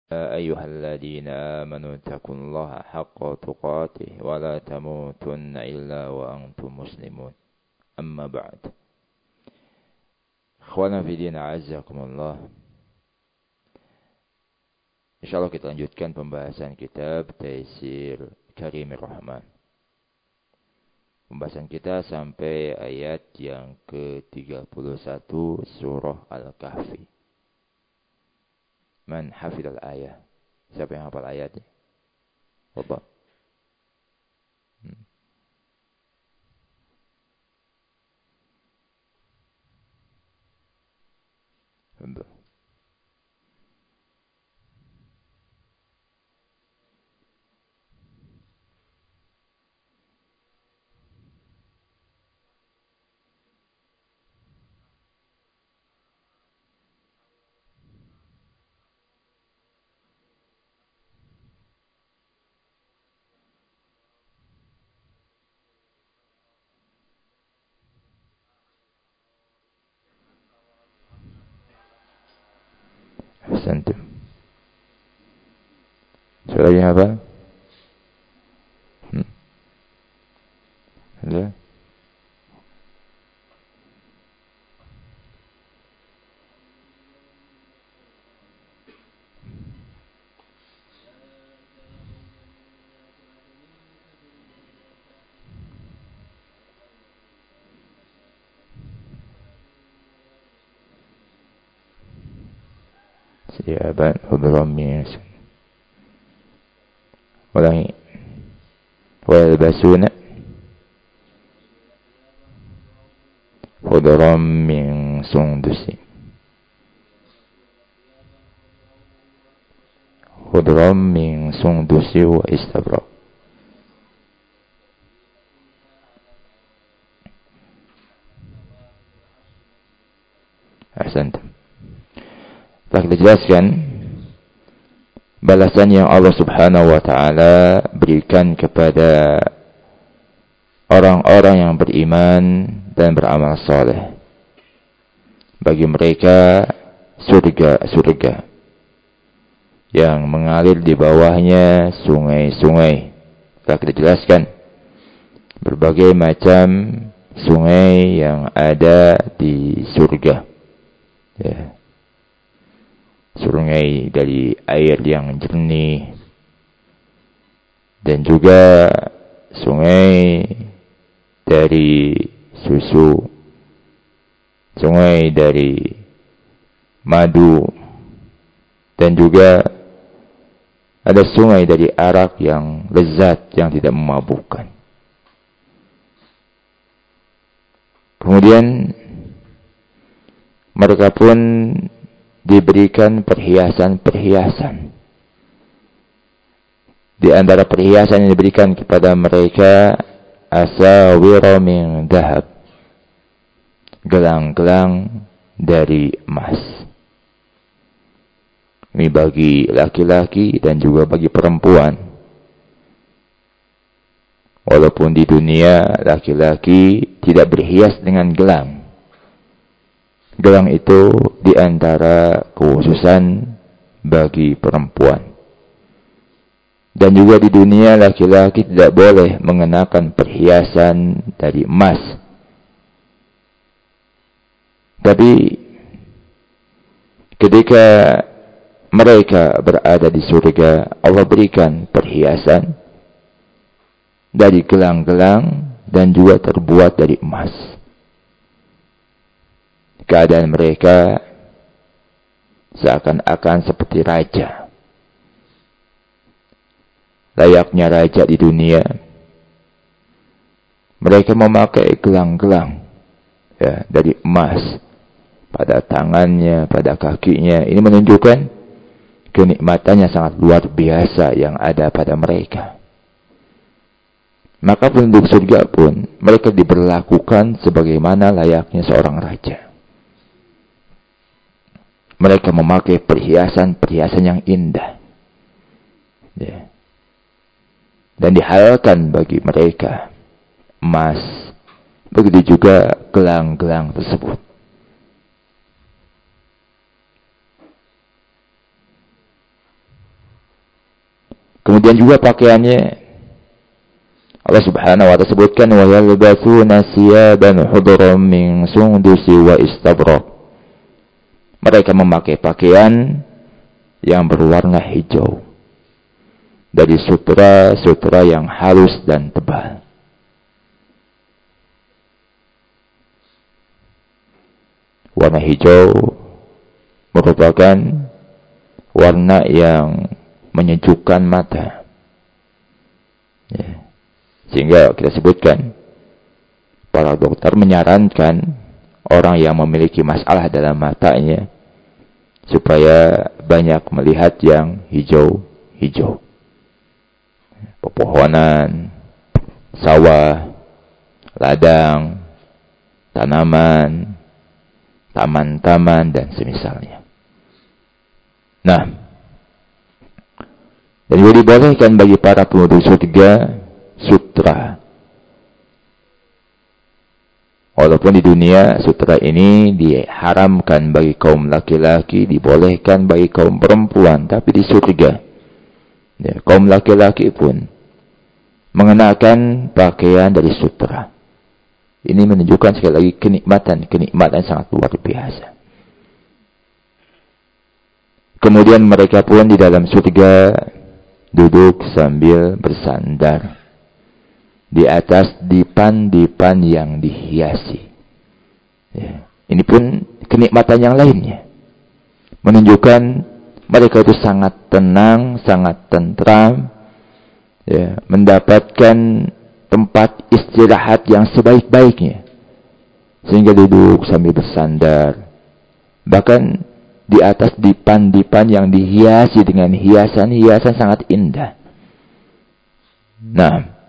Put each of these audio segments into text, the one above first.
أيها الذين آمنوا اتقوا الله حق تقاته ولا تموتن إلا وأنتم مسلمون أما بعد. Ikhwana fi din a'azzakumullah. Insyaallah kita lanjutkan pembahasan kitab Taisir Karimir Rahman. Pembahasan kita sampai ayat yang ke-31 surah Al-Kahfi. Man hafidhal ayah. Siapa yang hafal ayatnya? Bapak. Alhamdulillah. Ahsantum. Suaranya apa? Ada? Siaban hudram min ulangi wa yalbasuna hudram min sundusi hudram min sundusi wa istabrak. Ahsantum. Telah kita jelaskan balasan yang Allah Subhanahu wa ta'ala berikan kepada orang-orang yang beriman dan beramal saleh. Bagi mereka surga yang mengalir di bawahnya sungai-sungai. Telah kita jelaskan berbagai macam sungai yang ada di surga. Ya. Sungai dari air yang jernih dan juga sungai dari susu, sungai dari madu, dan juga ada sungai dari arak yang lezat yang tidak memabukkan. Kemudian mereka pun diberikan perhiasan-perhiasan. Di antara perhiasan yang diberikan kepada mereka asawira min dahab, gelang-gelang dari emas. Ini bagi laki-laki dan juga bagi perempuan. Walaupun di dunia laki-laki tidak berhias dengan gelang. Gelang itu di antara kekhususan bagi perempuan. Dan juga di dunia laki-laki tidak boleh mengenakan perhiasan dari emas. Tapi ketika mereka berada di surga, Allah berikan perhiasan dari gelang-gelang dan juga terbuat dari emas. Keadaan mereka seakan-akan seperti raja. Layaknya raja di dunia. Mereka memakai gelang-gelang ya, dari emas pada tangannya, pada kakinya. Ini menunjukkan kenikmatannya sangat luar biasa yang ada pada mereka. Maka penduduk surga pun mereka diberlakukan sebagaimana layaknya seorang raja. Mereka memakai perhiasan-perhiasan yang indah. Ya. Dan dihalalkan bagi mereka emas. Begitu juga gelang-gelang tersebut. Kemudian juga pakaiannya Allah Subhanahu wa ta'ala sebutkan wa yalbathuna siyaban hudran min sundusi wa istabrak. Mereka memakai pakaian yang berwarna hijau dari sutra yang halus dan tebal. Warna hijau merupakan warna yang menyejukkan mata. Ya. Sehingga kita sebutkan, para dokter menyarankan orang yang memiliki masalah dalam matanya supaya banyak melihat yang hijau-hijau. Pepohonan, sawah, ladang, tanaman, taman-taman, dan semisalnya. Nah, dan juga dibolehkan bagi para penduduk surga sutra. Walaupun di dunia sutra ini diharamkan bagi kaum laki-laki, dibolehkan bagi kaum perempuan, tapi di surga ya, kaum laki-laki pun mengenakan pakaian dari sutra. Ini menunjukkan sekali lagi kenikmatan sangat luar biasa. Kemudian mereka pun di dalam surga duduk sambil bersandar di atas dipan-dipan yang dihiasi. Ya. Ini pun kenikmatan yang lainnya. Menunjukkan mereka itu sangat tenang, sangat tentram, ya, mendapatkan tempat istirahat yang sebaik-baiknya. Sehingga duduk sambil bersandar. Bahkan di atas dipan-dipan yang dihiasi dengan hiasan-hiasan sangat indah. Nah,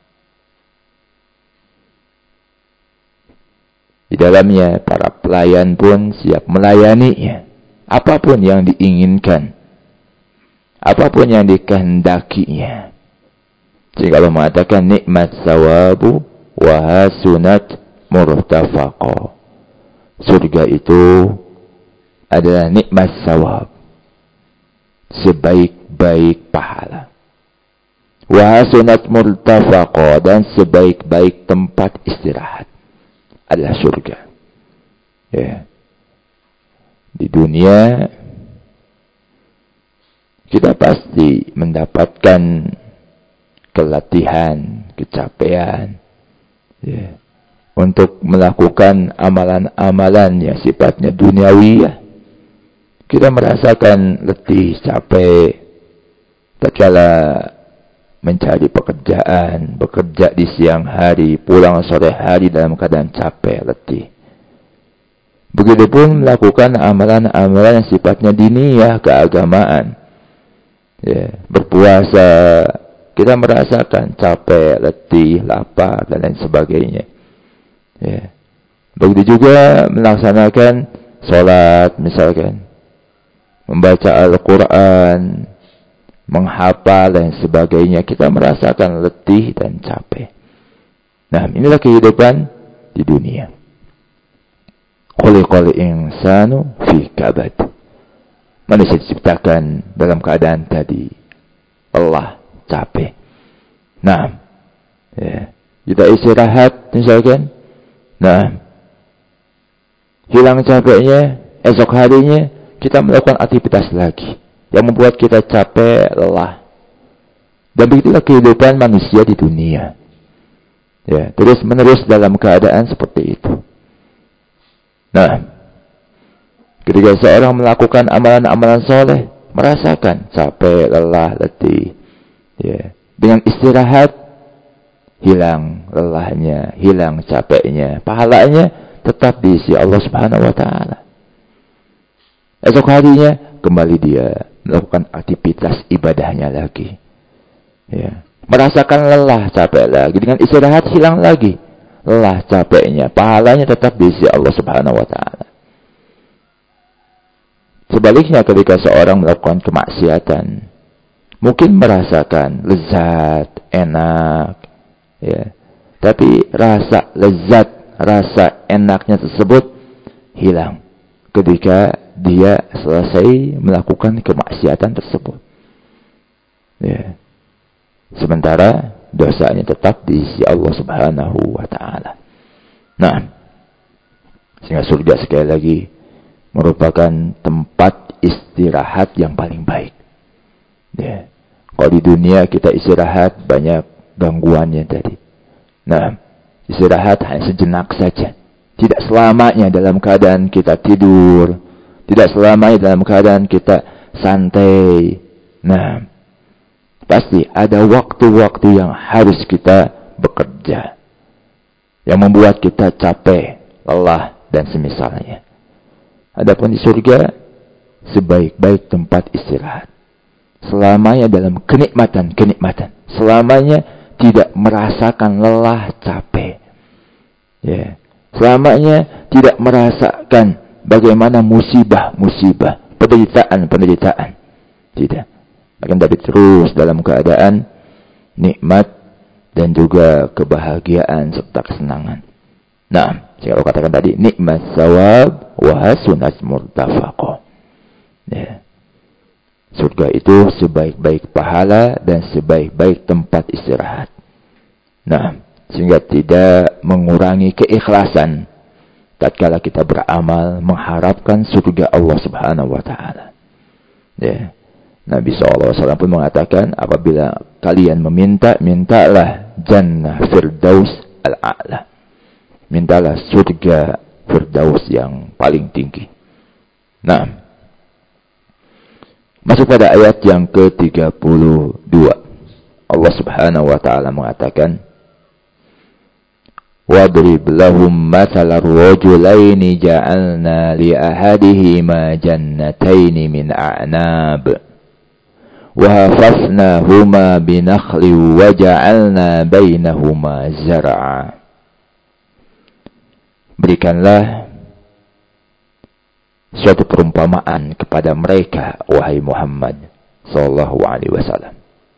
di dalamnya para pelayan pun siap melayaninya. Apapun yang diinginkan. Apapun yang dikehendakinya. Sehingga Allah mengatakan nikmat sawabu wa hasunat murtafaqa. Surga itu adalah nikmat sawab. Sebaik-baik pahala. Wa hasunat murtafaqa, dan sebaik-baik tempat istirahat adalah surga. Ya. Di dunia kita pasti mendapatkan kelatihan, kecapean, ya, untuk melakukan amalan-amalan yang sifatnya duniawi. Kita merasakan letih, capek tatkala mencari pekerjaan, bekerja di siang hari, pulang sore hari dalam keadaan capek, letih. Begitupun melakukan amalan-amalan yang sifatnya diniyah, keagamaan. Ya, berpuasa, kita merasakan capek, letih, lapar, dan lain sebagainya. Ya. Begitu juga melaksanakan sholat, misalkan, membaca Al-Quran, menghafal dan sebagainya, kita merasakan letih dan capek. Nah, inilah kehidupan di dunia. Khuliqal insanu fi kabad. Manusia diciptakan dalam keadaan tadi Allah capek. Nah, ya, kita istirahat misalkan. Nah, hilang capeknya, esok harinya kita melakukan aktivitas lagi yang membuat kita capek, lelah. Dan begitulah kehidupan manusia di dunia. Ya, terus menerus dalam keadaan seperti itu. Nah, ketika seorang melakukan amalan-amalan soleh, merasakan capek, lelah, letih. Ya, dengan istirahat, hilang lelahnya, hilang capeknya. Pahalanya tetap diisi Allah Subhanahu wa ta'ala. Esok harinya, kembali dia melakukan aktivitas ibadahnya lagi. Ya. Merasakan lelah, capek lagi. Dengan istirahat, hilang lagi lelah, capeknya. Pahalanya tetap diisi Allah Subhanahu wa ta'ala. Sebaliknya ketika seorang melakukan kemaksiatan, mungkin merasakan lezat, enak, ya. Tapi rasa lezat, rasa enaknya tersebut hilang ketika dia selesai melakukan kemaksiatan tersebut. Ya. sementara dosanya tetap di sisi Allah Subhanahu wa taala. Nah, sehingga surga sekali lagi merupakan tempat istirahat yang paling baik. Ya. Kalau di dunia kita istirahat banyak gangguannya tadi. Nah, istirahat hanya sejenak saja. Tidak selamanya dalam keadaan kita tidur. Tidak selamanya dalam keadaan kita santai. Nah, pasti ada waktu-waktu yang harus kita bekerja. Yang membuat kita capek, lelah, dan semisalnya. Adapun di surga, sebaik-baik tempat istirahat. Selamanya dalam kenikmatan. Selamanya tidak merasakan lelah, capek. Ya. Selamanya tidak merasakan bagaimana musibah, penderitaan. Tidak. Akan tapi terus dalam keadaan nikmat dan juga kebahagiaan serta kesenangan. Nah, jika Allah katakan tadi nikmat sawab wa hasunat murtafaqah. Ya. Surga itu sebaik-baik pahala dan sebaik-baik tempat istirahat. Nah, sehingga tidak mengurangi keikhlasan tatkala kita beramal mengharapkan surga Allah Subhanahu wa taala. Ya. Nabi SAW pun mengatakan, apabila kalian meminta, mintalah jannah firdaus al-a'la. Mintalah surga firdaus yang paling tinggi. Nah, masuk pada ayat yang ke-32. Allah Subhanahu wa taala mengatakan, "Wadrib lahum mathalar rajulaini ja'alna li ahadihima jannataini min a'nab wa hafafnahuma binakhli wa ja'alna bainahuma zar'a." Berikanlah suatu perumpamaan kepada mereka, wahai Muhammad sallallahu alaihi wasallam,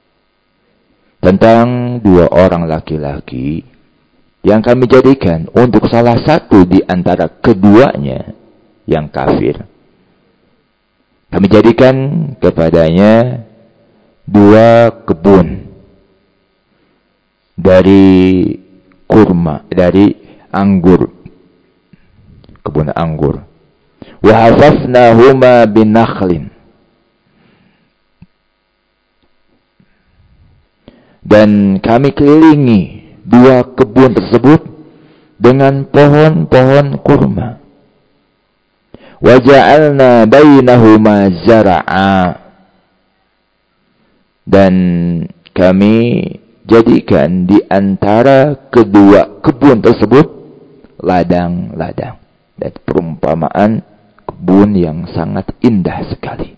tentang dua orang laki-laki yang kami jadikan untuk salah satu di antara keduanya yang kafir. Kami jadikan kepadanya dua kebun dari kurma, dari anggur, kebun anggur. Wa hafafnahuma binakhlin, dan kami kelilingi dua kebun tersebut dengan pohon-pohon kurma. Wa ja'alna bainahuma zar'a, dan kami jadikan di antara kedua kebun tersebut ladang-ladang. Dan perumpamaan kebun yang sangat indah sekali.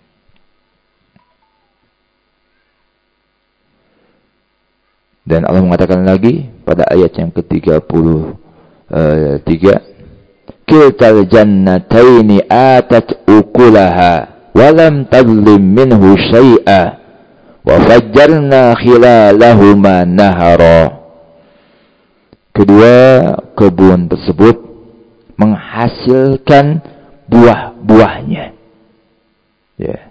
Dan Allah mengatakan lagi pada ayat yang ke-33, "Kiltal jannataini atat ukulaha wa lam tadlim minhu syai'a wa fajjarna khilalahuma nahara." Kedua kebun tersebut menghasilkan buah-buahnya. Ya.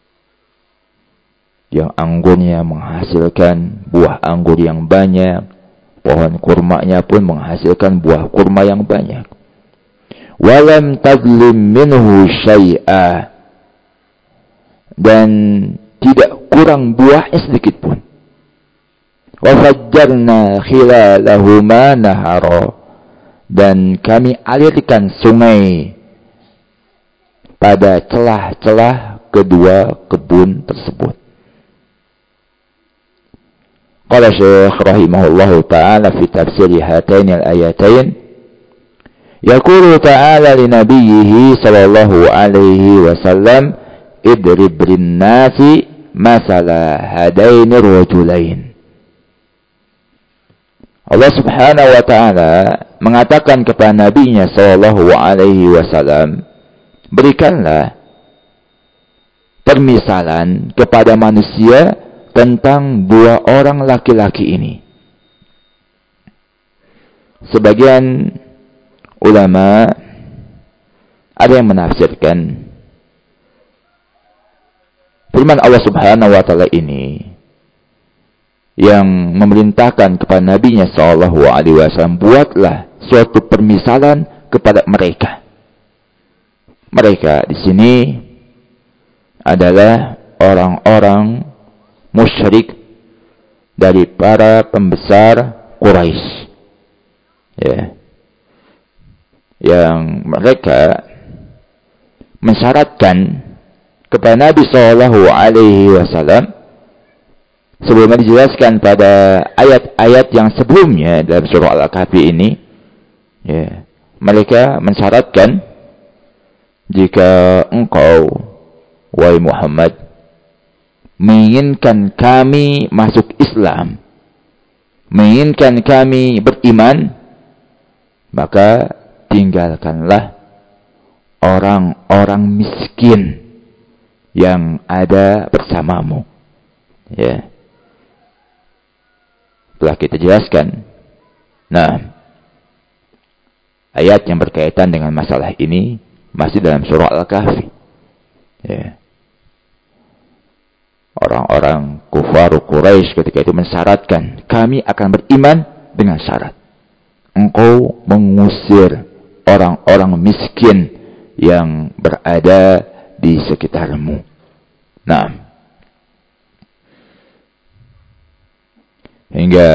Yang anggurnya menghasilkan buah anggur yang banyak. Pohon kurmanya pun menghasilkan buah kurma yang banyak. Walam tadlim minhu syai'a, dan tidak kurang buahnya sedikit pun. Wa fajjarna khilalahuma nahara, dan kami alirkan sungai pada celah-celah kedua kebun tersebut. Qala Syekh rahimahullahu ta'ala fi tafsir hatain al-ayatain, yaqulu ta'ala li nabiyhi sallallahu alaihi wasallam, idrib lin-nasi masala hadaini rajulain. Allah Subhanahu wa ta'ala mengatakan kepada nabinya sallallahu alaihi wasallam, berikanlah permisalan kepada manusia tentang dua orang laki-laki ini. Sebagian ulama ada yang menafsirkan firman Allah Subhanahu wa ta'ala ini yang memerintahkan kepada nabinya sallallahu alaihi wasallam, buatlah suatu permisalan kepada mereka. Mereka di sini adalah orang-orang musyrik dari para pembesar Quraisy, ya, yang mereka mensyaratkan kepada Nabi sallallahu alaihi wasallam, sebelumnya dijelaskan pada ayat-ayat yang sebelumnya dalam surah Al-Kahfi ini, ya, mereka mensyaratkan, jika engkau, wahai Muhammad, menginginkan kami masuk Islam, menginginkan kami beriman, maka tinggalkanlah orang-orang miskin yang ada bersamamu. Ya, telah kita jelaskan. Nah, ayat yang berkaitan dengan masalah ini masih dalam surah Al-Kahfi. Ya. Orang-orang kufar Quraisy ketika itu mensyaratkan, kami akan beriman dengan syarat engkau mengusir orang-orang miskin yang berada di sekitarmu. Nah, hingga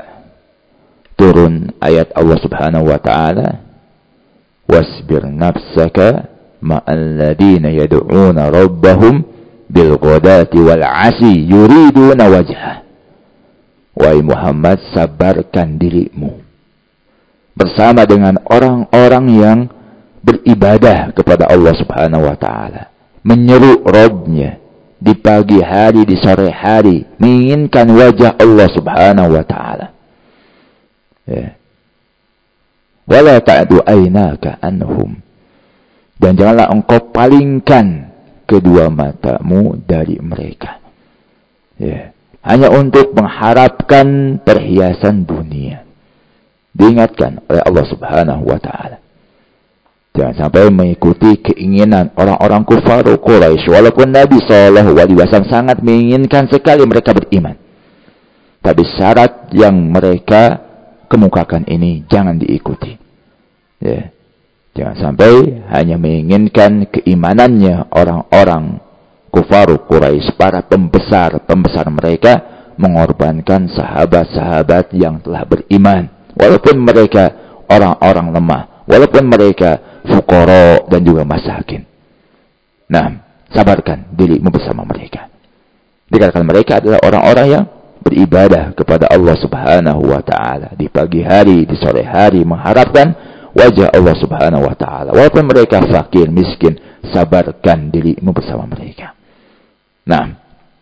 turun ayat Allah Subhanahu wa taala, wasbir nafsaka ma'al ladina yad'una rabbahum bil ghadati wal 'ashi yuriduna wajhah. Wahai Muhammad, sabarkan dirimu bersama dengan orang-orang yang beribadah kepada Allah Subhanahu wa taala, menyeru Rabbnya di pagi hari, di sore hari, menginginkan wajah Allah Subhanahu wa taala. Ya. Wala ta'du aynaka anhum, dan janganlah engkau palingkan kedua matamu dari mereka. Ya. Hanya untuk mengharapkan perhiasan dunia. Diingatkan oleh Allah Subhanahu wa taala, jangan sampai mengikuti keinginan orang-orang kufar Quraisy. Walaupun Nabi sallallahu alaihi wasallam sangat menginginkan sekali mereka beriman, tapi syarat yang mereka kemukakan ini jangan diikuti. Ya. Jangan sampai hanya menginginkan keimanannya orang-orang kufar Quraisy, para pembesar mereka, mengorbankan sahabat-sahabat yang telah beriman. Walaupun mereka orang-orang lemah, walaupun mereka fuqara dan juga masakin. Nah, sabarkan dirimu bersama mereka. Dikarenakan mereka adalah orang-orang yang beribadah kepada Allah Subhanahu wa taala di pagi hari, di sore hari, mengharapkan wajah Allah Subhanahu wa taala. Walaupun mereka fakir, miskin, sabarkan dirimu bersama mereka. Nah,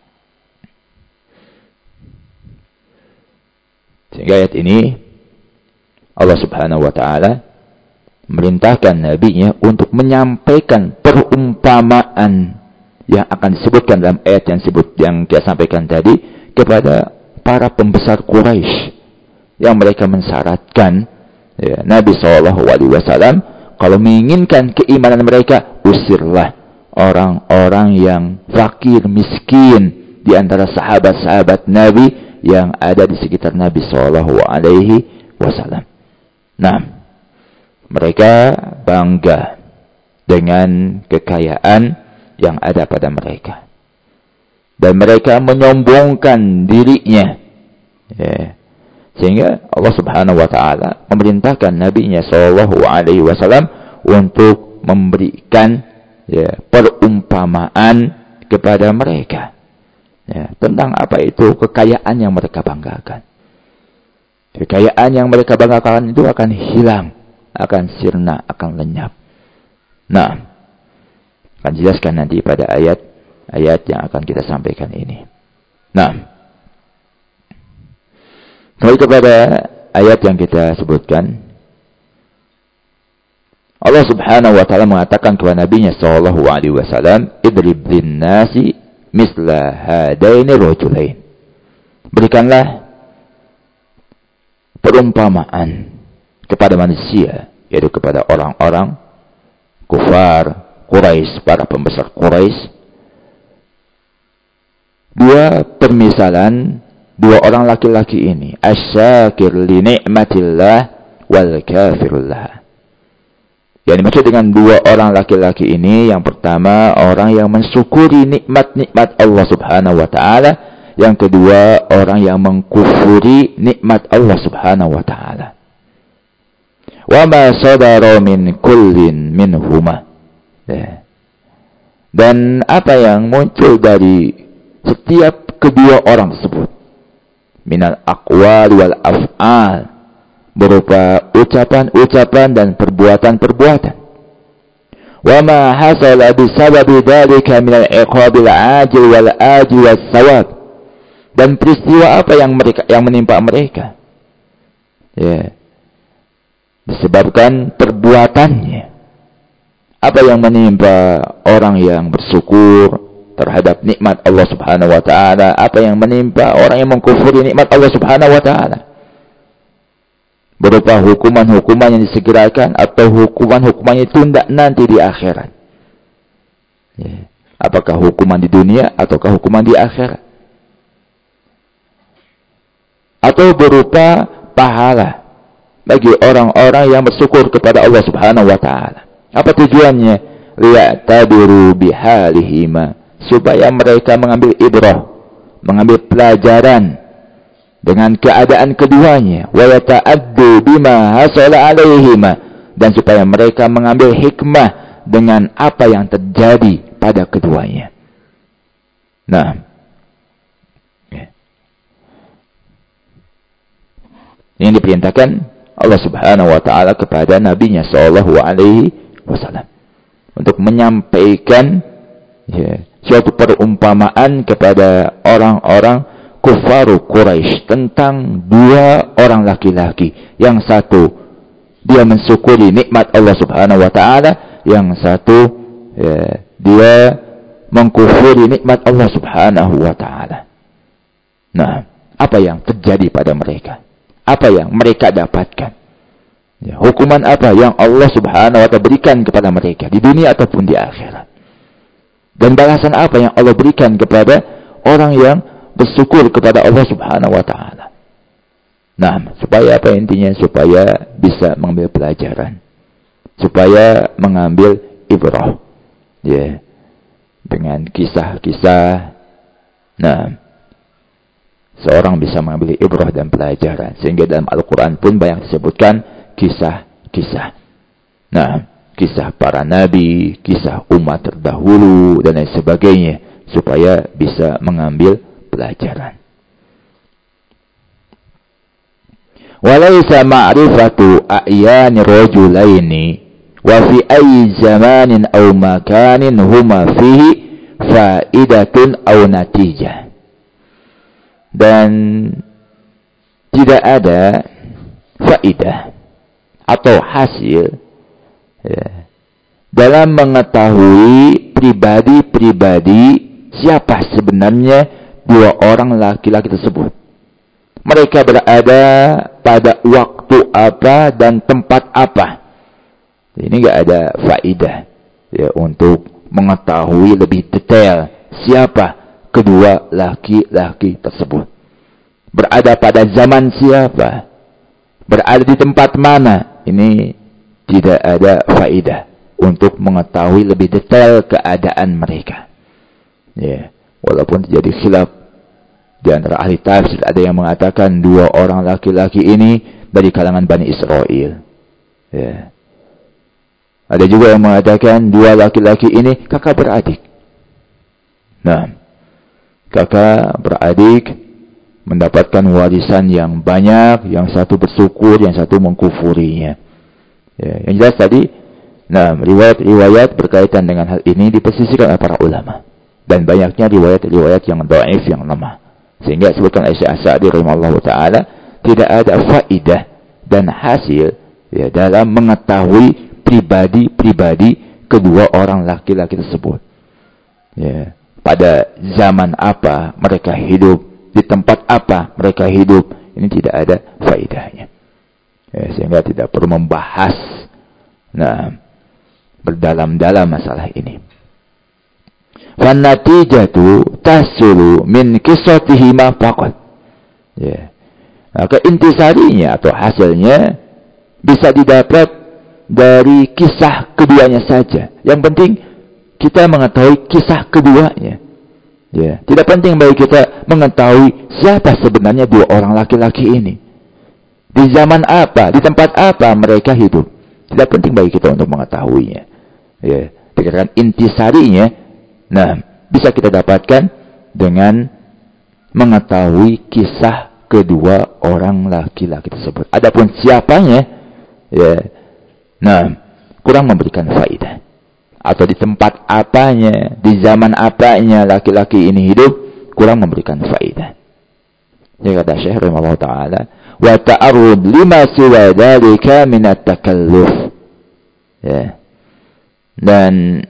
sehingga ayat ini Allah Subhanahu wa taala merintahkan nabinya untuk menyampaikan perumpamaan yang akan disebutkan dalam ayat yang kita sampaikan tadi kepada para pembesar Quraisy yang mereka mensyaratkan, ya, Nabi SAW kalau menginginkan keimanan mereka, usirlah orang-orang yang fakir miskin di antara sahabat-sahabat Nabi yang ada di sekitar Nabi SAW. Nah, mereka bangga dengan kekayaan yang ada pada mereka, dan mereka menyombongkan dirinya, ya. Sehingga Allah Subhanahu wa taala memerintahkan nabinya sallallahu alaihi wasallam untuk memberikan, ya, perumpamaan kepada mereka, ya, tentang apa itu kekayaan yang mereka banggakan. Kekayaan yang mereka banggakan itu akan hilang, akan sirna, akan lenyap. Nah, akan jelaskan nanti pada ayat-ayat yang akan kita sampaikan ini. Nah, kembali kepada ayat yang kita sebutkan. Allah Subhanahu wa taala mengatakan kepada nabinya sallallahu alaihi wasallam, idrib lin-nasi misla hadaini rajulain. Berikanlah perumpamaan kepada manusia, yaitu kepada orang-orang kufar Quraisy, para pembesar Quraisy, dua permisalan dua orang laki-laki ini, asyakir li ni'matillah wal kafirullah. Yang dimaksud dengan dua orang laki-laki ini, yang pertama orang yang mensyukuri nikmat-nikmat Allah Subhanahu wa taala, yang kedua orang yang mengkufuri nikmat Allah Subhanahu wa taala. Wa ma sadara min kullin minhuma. Dan apa yang muncul dari setiap kedua orang tersebut, minal aqwal wal af'al, berupa ucapan-ucapan dan perbuatan-perbuatan. Wa ma hasala bisababi dzalika minal iqabil ajil wal ajil was sawab. Dan peristiwa apa yang menimpa mereka, ya, disebabkan perbuatannya. Apa yang menimpa orang yang bersyukur terhadap nikmat Allah Subhanahu wa taala, apa yang menimpa orang yang mengkufuri nikmat Allah Subhanahu wa taala, berupa hukuman-hukuman yang disegerakan atau hukuman-hukuman yang ditunda nanti di akhirat. Ya. Apakah hukuman di dunia ataukah hukuman di akhirat? Atau berupa pahala bagi orang-orang yang bersyukur kepada Allah Subhanahu wa taala. Apa tujuannya? Liya'tabiru bihalihima, supaya mereka mengambil ibrah, mengambil pelajaran dengan keadaan keduanya, wa yata'addu bima hasala alaihima, dan supaya mereka mengambil hikmah dengan apa yang terjadi pada keduanya. Nah, yang diperintahkan Allah Subhanahu wa taala kepada nabinya sallallahu alaihi wasallam untuk menyampaikan, ya, suatu perumpamaan kepada orang-orang kufaru Quraisy tentang dua orang laki-laki. Yang satu dia mensyukuri nikmat Allah Subhanahu wa taala, yang satu, ya, dia mengkufuri nikmat Allah Subhanahu wa taala. Nah, apa yang terjadi pada mereka? Apa yang mereka dapatkan? Ya, hukuman apa yang Allah Subhanahu wa taala berikan kepada mereka di dunia ataupun di akhirat? Dan balasan apa yang Allah berikan kepada orang yang bersyukur kepada Allah Subhanahu wa taala? Nah, supaya apa intinya? Supaya bisa mengambil pelajaran, supaya mengambil ibrah, ya, dengan kisah-kisah. Nah, seorang bisa mengambil ibrah dan pelajaran, sehingga dalam Al-Quran pun banyak disebutkan kisah-kisah. Nah, kisah para nabi, kisah umat terdahulu, dan lain sebagainya, supaya bisa mengambil pelajaran. Walaysa ma'rifatu a'yani rajulaini wa fi ayyi zamanin aw makanin huma fihi faidatun aw natijah. Dan tidak ada faidah atau hasil, ya, dalam mengetahui pribadi-pribadi siapa sebenarnya dua orang laki-laki tersebut. Mereka berada pada waktu apa dan tempat apa. Ini enggak ada faidah, ya, untuk mengetahui lebih detail siapa kedua laki-laki tersebut. Berada pada zaman siapa, berada di tempat mana, ini tidak ada faidah untuk mengetahui lebih detail keadaan mereka. Ya, walaupun terjadi khilaf di antara ahli tafsir, ada yang mengatakan dua orang laki-laki ini dari kalangan Bani Israel. Ya. Ada juga yang mengatakan dua laki-laki ini kakak beradik. Nah, kakak beradik mendapatkan warisan yang banyak, yang satu bersyukur, yang satu mengkufurinya. Ya, yang jelas tadi, nah, riwayat-riwayat berkaitan dengan hal ini dipersisikan oleh para ulama, dan banyaknya riwayat-riwayat yang dhaif, yang lemah, sehingga sebutkan Aisyah As-Sa'di rahimahullahu taala tidak ada faidah dan hasil, ya, dalam mengetahui pribadi-pribadi kedua orang laki-laki tersebut. Ya, pada zaman apa mereka hidup, di tempat apa mereka hidup, ini tidak ada faedahnya. Ya, sehingga tidak perlu membahas, nah, berdalam-dalam masalah ini. Fan natijatu tasulu min qissatihima faqat. Ya. Maka intisarinya atau hasilnya bisa didapat dari kisah keduanya saja. Yang penting kita mengetahui kisah keduanya. Ya. Tidak penting bagi kita mengetahui siapa sebenarnya dua orang laki-laki ini. Di zaman apa, di tempat apa mereka hidup. Tidak penting bagi kita untuk mengetahuinya. Ya. Dikatakan intisarinya, nah, bisa kita dapatkan dengan mengetahui kisah kedua orang laki-laki tersebut. Adapun siapanya, ya, nah, kurang memberikan faedah. Atau di tempat apanya, di zaman apanya laki-laki ini hidup, kurang memberikan faedah. Ya kata Syekh rahimahullah ta'ala, wa ta'arud lima siwa dhalika minat takalluf. Ya. Dan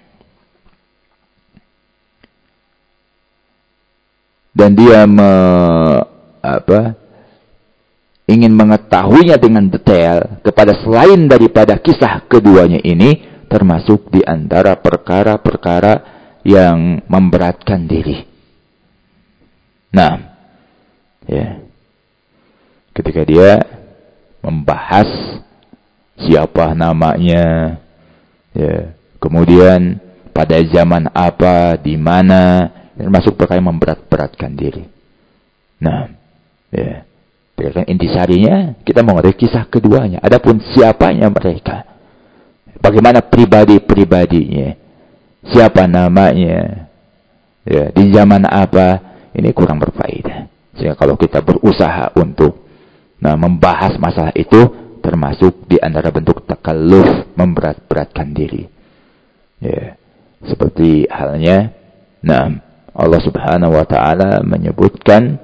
dia ingin mengetahuinya dengan detail kepada selain daripada kisah keduanya ini, termasuk di antara perkara-perkara yang memberatkan diri. Nah, ya, ketika dia membahas siapa namanya, ya, kemudian pada zaman apa, di mana, termasuk perkara yang memberat-beratkan diri. Nah, ya, dikatakan intisarinya kita mengetahui kisah keduanya. Adapun siapanya mereka, bagaimana pribadi-pribadinya, siapa namanya, ya, di zaman apa, ini kurang berfaedah. Sehingga kalau kita berusaha untuk membahas masalah itu, termasuk di antara bentuk takalluf, memberat-beratkan diri. Ya, seperti halnya, Allah Subhanahu wa ta'ala menyebutkan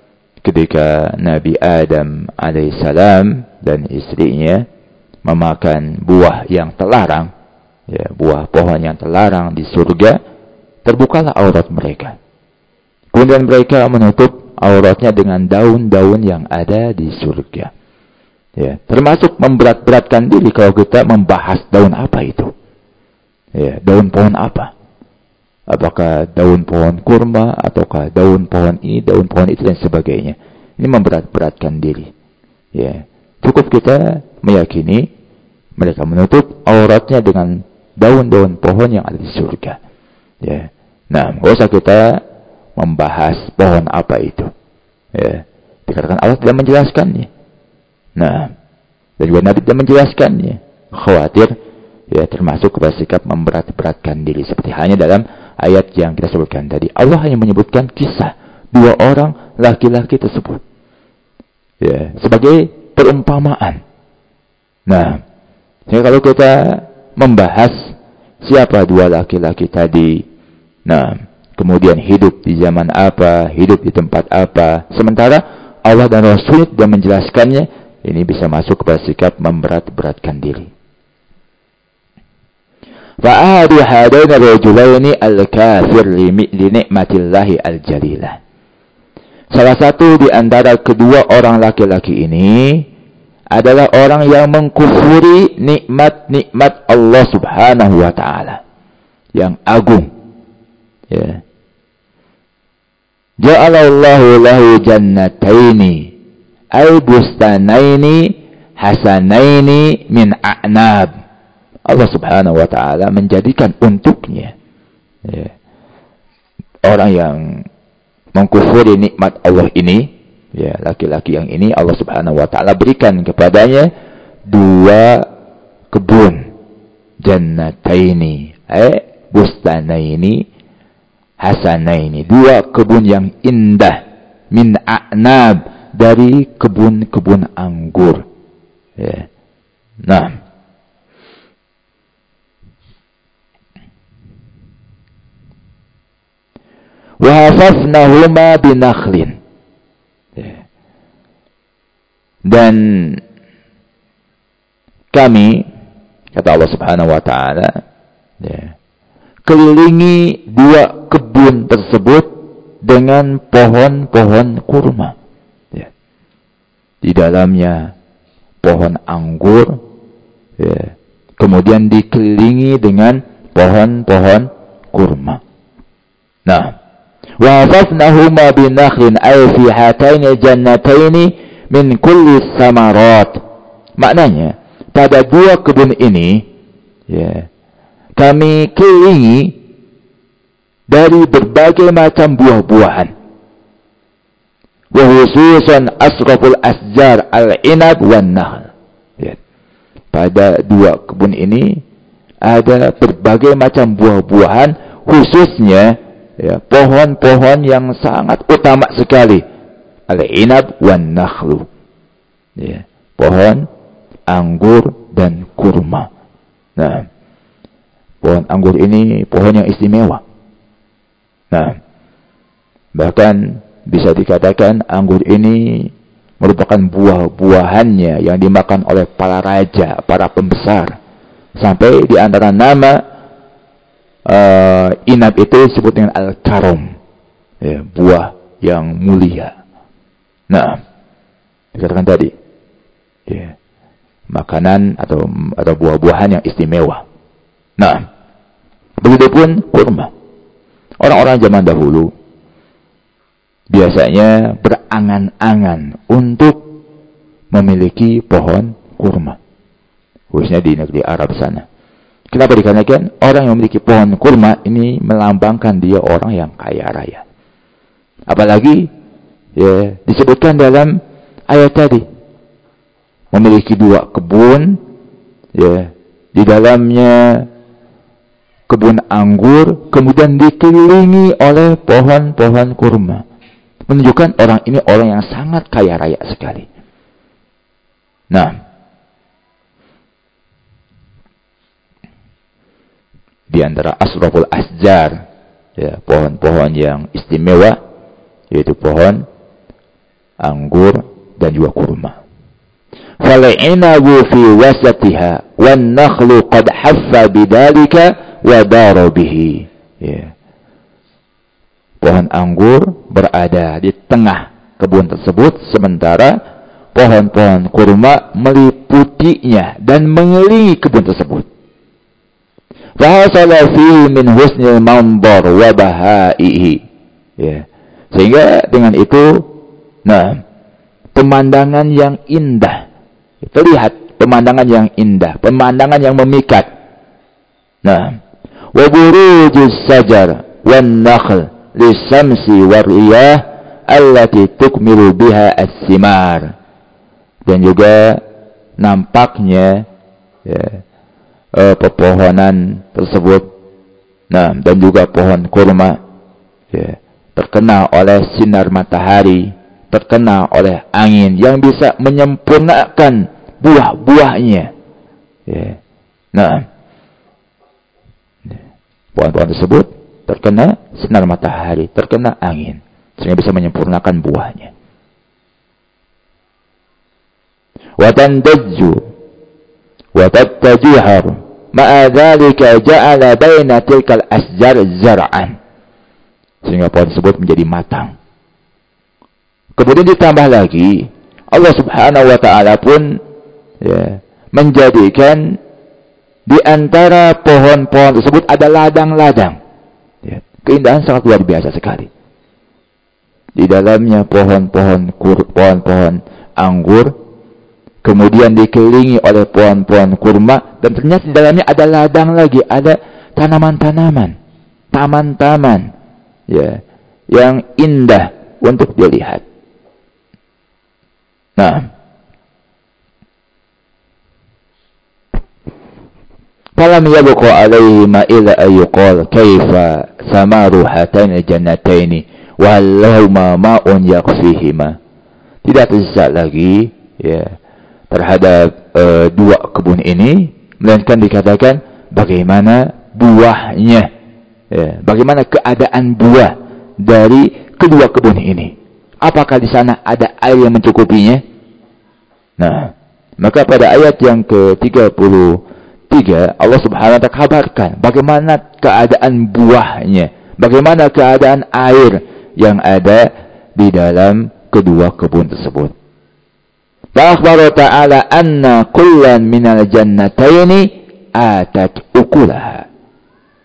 ketika Nabi Adam alaihissalam dan istrinya memakan buah yang terlarang, ya, buah pohon yang terlarang di surga, terbukalah aurat mereka. Kemudian mereka menutup auratnya dengan daun-daun yang ada di surga. Ya, termasuk memberat-beratkan diri kalau kita membahas daun apa itu. Ya, daun pohon apa? Apakah daun pohon kurma, ataukah daun pohon ini, daun pohon itu, dan sebagainya. Ini memberat-beratkan diri. Ya, cukup kita meyakini mereka menutup auratnya dengan daun-daun pohon yang ada di surga. Ya, nah, nggak usah kita membahas pohon apa itu. Ya, dikatakan Allah tidak menjelaskannya. Nah, dan juga Nabi tidak menjelaskannya. Khawatir, ya, termasuk kepada sikap memberat-beratkan diri. Seperti hanya dalam ayat yang kita sebutkan tadi. Allah hanya menyebutkan kisah dua orang laki-laki tersebut, ya, sebagai perumpamaan. Nah, jadi kalau kita membahas siapa dua laki-laki tadi, nah, kemudian hidup di zaman apa, hidup di tempat apa, sementara Allah dan Rasul tidak menjelaskannya, ini bisa masuk kepada sikap memberat-beratkan diri. فَأَهَدُ هَذَيْنِ الرَّجُلَيْنِ الْكَافِرِ لِنِعْمَةِ اللَّهِ الْجَلِيلَةِ. Salah satu di antara kedua orang laki-laki ini adalah orang yang mengkufuri nikmat-nikmat Allah Subhanahu wa ta'ala yang agung. Ya. Ja'alallahu lahu jannataini ay bustanaini hasanaini min a'nab. Allah Subhanahu wa ta'ala menjadikan untuknya, ya, orang yang mengkufuri nikmat Allah ini, ya, laki-laki yang ini, Allah Subhanahu wa ta'ala berikan kepadanya dua kebun, jannataini bustanaini hasanaini, dua kebun yang indah, min a'nab, dari kebun-kebun anggur. Ya. Nah, wa hafafnahuma binakhlin, dan kami, kata Allah Subhanahu wa ta'ala, ya, kelilingi dua kebun tersebut dengan pohon-pohon kurma, ya. Di dalamnya pohon anggur, ya, kemudian dikelilingi dengan pohon-pohon kurma. Nah, Wa hafafnahuma binakhlin ay fi hataini jannataini min kulli samarat. Maknanya, pada dua kebun ini, ya, kami kelilingi dari berbagai macam buah-buahan. Wa khususan asraful asjar al-inab wan nahl. Ya. Pada dua kebun ini ada berbagai macam buah-buahan, khususnya ya, pohon-pohon yang sangat utama sekali, al-inab wan nakhlu. Ya, pohon anggur dan kurma. Nah, pohon anggur ini pohon yang istimewa. Nah, bahkan bisa dikatakan anggur ini merupakan buah-buahannya yang dimakan oleh para raja, para pembesar. Sampai di antara nama inab itu disebut dengan al-karom, ya, buah yang mulia. Nah, dikatakan tadi, ya, makanan atau buah-buahan yang istimewa. Nah, begitupun kurma. Orang-orang zaman dahulu biasanya berangan-angan untuk memiliki pohon kurma, khususnya di negeri Arab sana. Kenapa dikarenakan orang yang memiliki pohon kurma ini melambangkan dia orang yang kaya raya. Apalagi ya, disebutkan dalam ayat tadi, memiliki dua kebun, ya, di dalamnya kebun anggur, kemudian dikelilingi oleh pohon-pohon kurma. Menunjukkan orang ini orang yang sangat kaya raya sekali. Nah, di antara asraful asjar, ya, pohon-pohon yang istimewa, yaitu pohon anggur dan juga kurma. Fal'inabu fi wasatiha wan nakhlu qad haffa bidzalika wa dara bihi. Ya. Pohon anggur berada di tengah kebun tersebut, sementara pohon-pohon kurma meliputinya dan mengelilingi kebun tersebut. Fahasala fihi min husnil manzar wa bahaihi. Ya. Sehingga dengan itu, nah, pemandangan yang indah, terlihat pemandangan yang indah, pemandangan yang memikat. Nah, wa burujus sajar wan nakhl lisamsi wariyah allati tukmilu biha as-simar. Dan juga nampaknya, ya, pepohonan tersebut, nah, dan juga pohon kurma, ya, terkena oleh sinar matahari, terkena oleh angin yang bisa menyempurnakan buah-buahnya. Ya. Nah, pohon-pohon tersebut terkena sinar matahari, terkena angin, sehingga bisa menyempurnakan buahnya. Wa tandajju wa tattajuhar ma'a dzalika ja'ala baina tilkal asjar zar'an. Sehingga pohon tersebut menjadi matang. Kemudian ditambah lagi, Allah Subhanahu wa taala pun, ya, menjadikan di antara pohon-pohon tersebut ada ladang-ladang. Ya, keindahan sangat luar biasa sekali. Di dalamnya pohon-pohon anggur, kemudian dikelilingi oleh pohon-pohon kurma, dan ternyata di dalamnya ada ladang lagi, ada tanaman-tanaman, taman-taman, ya, yang indah untuk dilihat. Nah, falam yabqa alaihi ma illa ayqal kaifa samaru hatain jannataini wa lahuma ma'un yakfihima. Tidak tersisa lagi, ya, terhadap dua kebun ini, melainkan dikatakan bagaimana buahnya, ya, bagaimana keadaan buah dari kedua kebun ini. Apakah di sana ada air yang mencukupinya? Nah, maka pada ayat yang ke-33 Allah Subhanahu wa taala kabarkan bagaimana keadaan buahnya, bagaimana keadaan air yang ada di dalam kedua kebun tersebut. Fa akhbara ta'ala anna kullan minal jannataini atat ukulaha.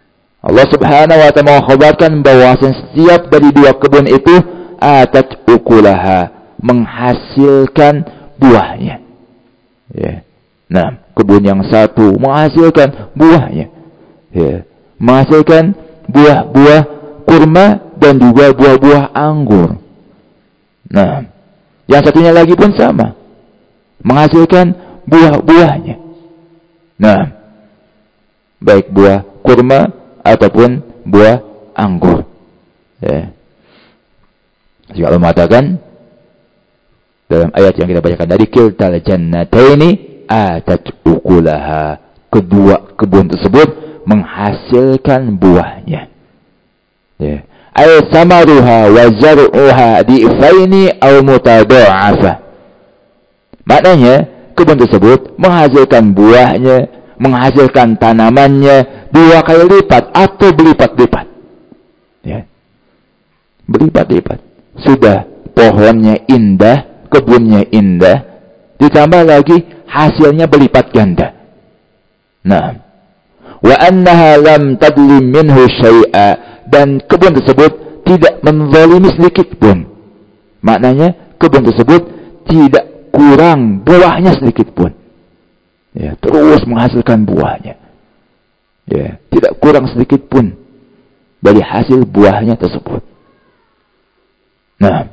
Allah Subhanahu wa ta'ala mengkhabarkan bahwa setiap dari dua kebun itu atat ukulaha, menghasilkan buahnya. Ya. Nah, kebun yang satu menghasilkan buahnya. Ya. Menghasilkan buah-buah kurma dan juga buah-buah anggur. Nah, yang satunya lagi pun sama, menghasilkan buah-buahnya. Nah, baik buah kurma ataupun buah anggur. Ya. Jika Allah mengatakan dalam ayat yang kita bacakan tadi, kiltal jannataini atat ukulaha, kedua kebun tersebut menghasilkan buahnya. Ya. Ay samaruha wa zar'uha di'faini aw mutada'afa. Maknanya kebun tersebut menghasilkan buahnya, menghasilkan tanamannya 2 kali lipat atau berlipat-lipat. Ya. Berlipat-lipat. Sudah pohonnya indah, kebunnya indah, ditambah lagi hasilnya berlipat ganda. Nah, wa annaha lam tadlim minhu syai'a, dan kebun tersebut tidak menzalimi sedikit pun. Maknanya kebun tersebut tidak kurang buahnya sedikit pun. Ya, terus menghasilkan buahnya. Ya, tidak kurang sedikit pun dari hasil buahnya tersebut. Nah,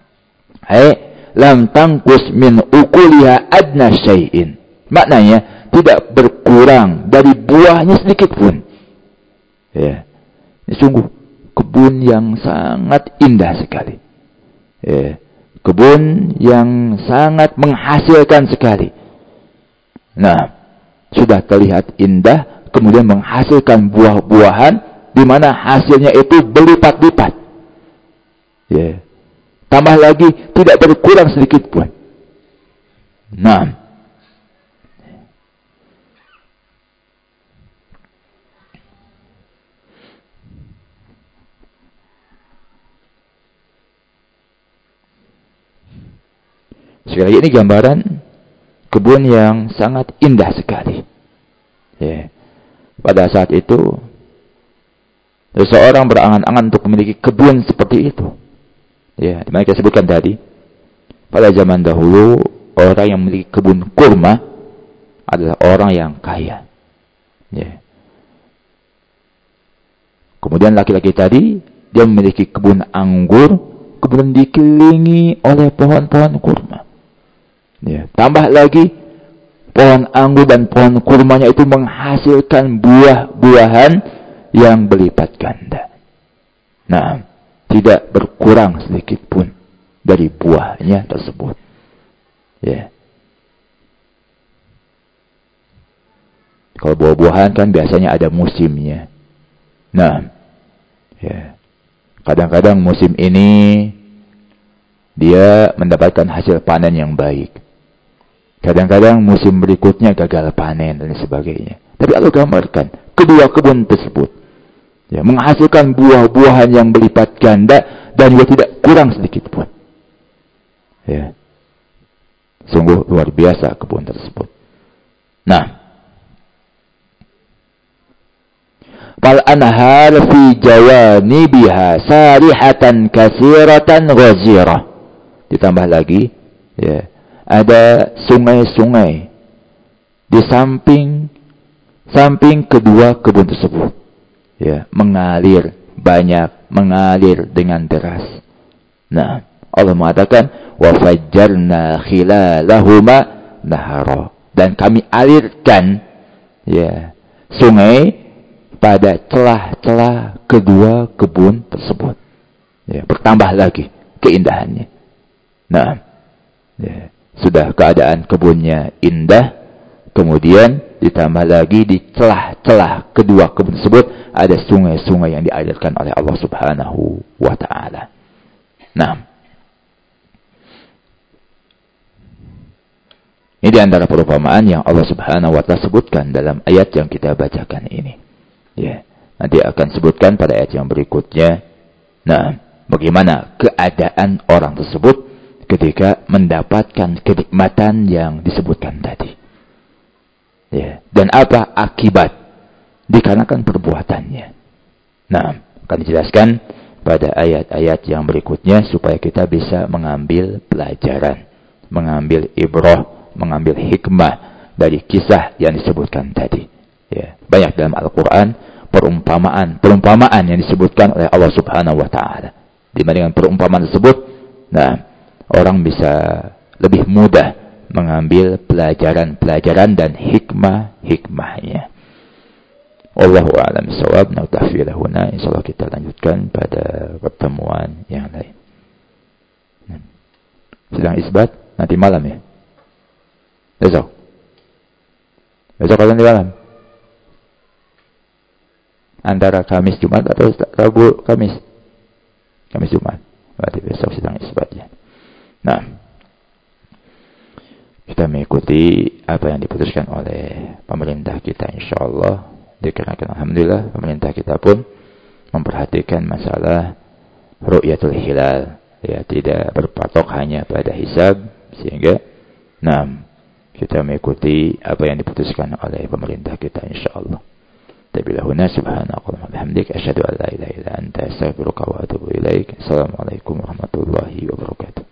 lam tangkus min ukuliha adna syai'in. Maknanya tidak berkurang dari buahnya sedikit pun. Ya. Ini sungguh kebun yang sangat indah sekali. Ya. Kebun yang sangat menghasilkan sekali. Nah, sudah terlihat indah, kemudian menghasilkan buah-buahan di mana hasilnya itu berlipat-lipat. Ya. Tambah lagi tidak berkurang sedikit pun. Nah, sekali lagi ini gambaran kebun yang sangat indah sekali. Ya. Pada saat itu, seseorang berangan-angan untuk memiliki kebun seperti itu. Ya, dimana kita sebutkan tadi, pada zaman dahulu orang yang memiliki kebun kurma adalah orang yang kaya. Ya. Kemudian laki-laki tadi dia memiliki kebun anggur, kemudian dikelilingi oleh pohon-pohon kurma. Ya, tambah lagi pohon anggur dan pohon kurmanya itu menghasilkan buah-buahan yang berlipat ganda. Nah, tidak berkurang sedikit pun dari buahnya tersebut. Ya. Kalau buah-buahan kan biasanya ada musimnya. Nah, ya. Kadang-kadang musim ini dia mendapatkan hasil panen yang baik. Kadang-kadang musim berikutnya gagal panen dan sebagainya. Tapi Allah gambarkan kedua kebun tersebut, ya, menghasilkan buah-buahan yang berlipat ganda dan juga tidak kurang sedikit pun. Ya. Sungguh luar biasa kebun tersebut. Nah, fal anhar fi jawanibiha sarihatan katsiratan ghazirah. Ditambah lagi, ya, ada sungai-sungai di samping kedua kebun tersebut. Ya, mengalir dengan deras. Nah, Allah mengatakan wa fajjarna khilalahuma nahara, dan kami alirkan, ya, sungai pada celah-celah kedua kebun tersebut. Ya, bertambah lagi keindahannya. Nah, ya, sudah keadaan kebunnya indah, kemudian ditambah lagi di celah-celah kedua kebun tersebut ada sungai-sungai yang dialirkan oleh Allah Subhanahu wa ta'ala. Nah, ini di antara perumpamaan yang Allah Subhanahu wa ta'ala sebutkan dalam ayat yang kita bacakan ini. Ya, nanti akan sebutkan pada ayat yang berikutnya. Nah, bagaimana keadaan orang tersebut ketika mendapatkan kenikmatan yang disebutkan tadi. Ya, dan apa akibat dikarenakan perbuatannya. Nah, akan dijelaskan pada ayat-ayat yang berikutnya supaya kita bisa mengambil pelajaran, mengambil ibrah, mengambil hikmah dari kisah yang disebutkan tadi. Ya, banyak dalam Al-Qur'an perumpamaan yang disebutkan oleh Allah Subhanahu wa taala. Dibandingkan perumpamaan tersebut, nah, orang bisa lebih mudah mengambil pelajaran-pelajaran dan hikmah-hikmahnya. Wallahu a'lam bishawab. Naktafi lahuna. Insyaallah kita lanjutkan pada pertemuan yang lain. Sidang isbat nanti malam ya. Besok kalian di malam. Antara Kamis Jumat atau Rabu Kamis? Kamis Jumat. Berarti besok sidang isbatnya. Nah, kita mengikuti apa yang diputuskan oleh pemerintah kita insyaallah. Dikarenakan alhamdulillah pemerintah kita pun memperhatikan masalah ru'yatul hilal, ya, tidak berpatok hanya pada hisab, sehingga kita mengikuti apa yang diputuskan oleh pemerintah kita insyaallah. Tabilahuna subhanakallahumma bihamdik asyhadu an la ilaha illa anta astaghfiruka wa atubu ilaik. Assalamualaikum warahmatullahi wabarakatuh.